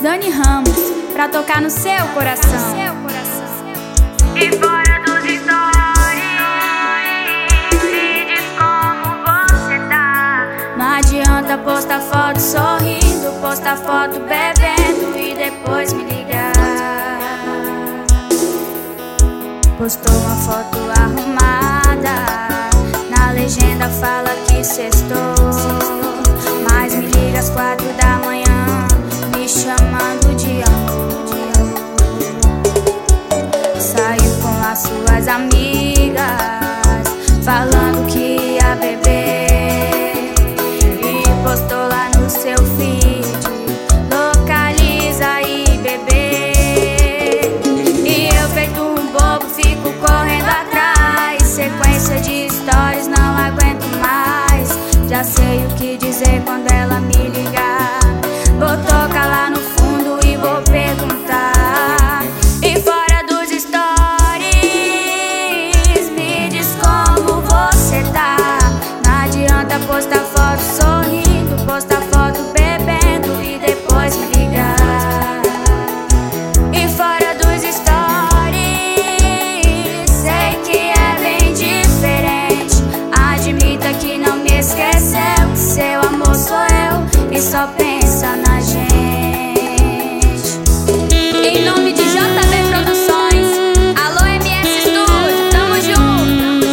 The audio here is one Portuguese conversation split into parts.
Dani Ramos, pra tocar no seu coração. E fora dos stories, me diz como você tá. Não adianta postar foto sorrindo, postar foto bebendo e depois me ligar. Postou uma foto arrumada, na legenda fala que sextou, mas me liga às 4 da manhã, me chamando de amor. Saiu com as suas amigas, falando que ia beber, e postou lá no seu feed, localiza aí, bebê. E eu, feito um bobo, fico correndo atrás, sequência de stories, não aguento mais. Já sei o que dizer quando ela me ligar, vou tocar lá no fundo e vou perguntar. E fora dos stories, me diz como você tá. Não adianta postar foto sorrindo, postar foto bebendo e depois me ligar. E fora dos stories, sei que é bem diferente. Admita que não me esqueceu, que seu amor sou eu e só pensa na gente. Em nome de JB Produções, alô MS Studio, tamo junto.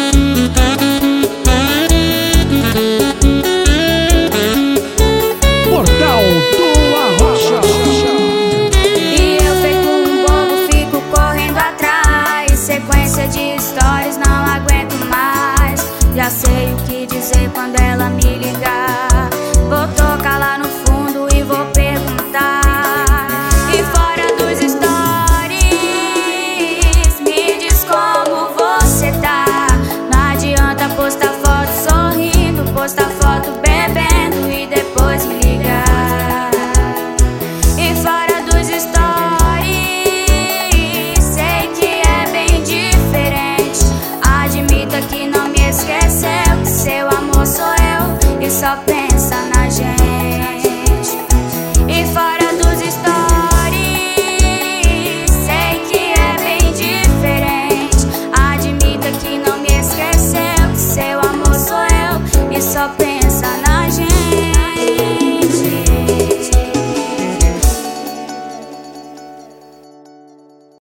Portal do Arrocha. E eu, feito um bobo, fico correndo atrás, sequência de stories, não aguento mais. Já sei o que dizer quando ela me ligar, vou tocar lá no fundo e vou perguntar. E fora dos stories, me diz como você tá. Não adianta postar foto sorrindo, postar foto bebendo e depois me ligar. E fora dos stories, sei que é bem diferente. Admita que não me esqueceu, que seu amor sou eu e só pensa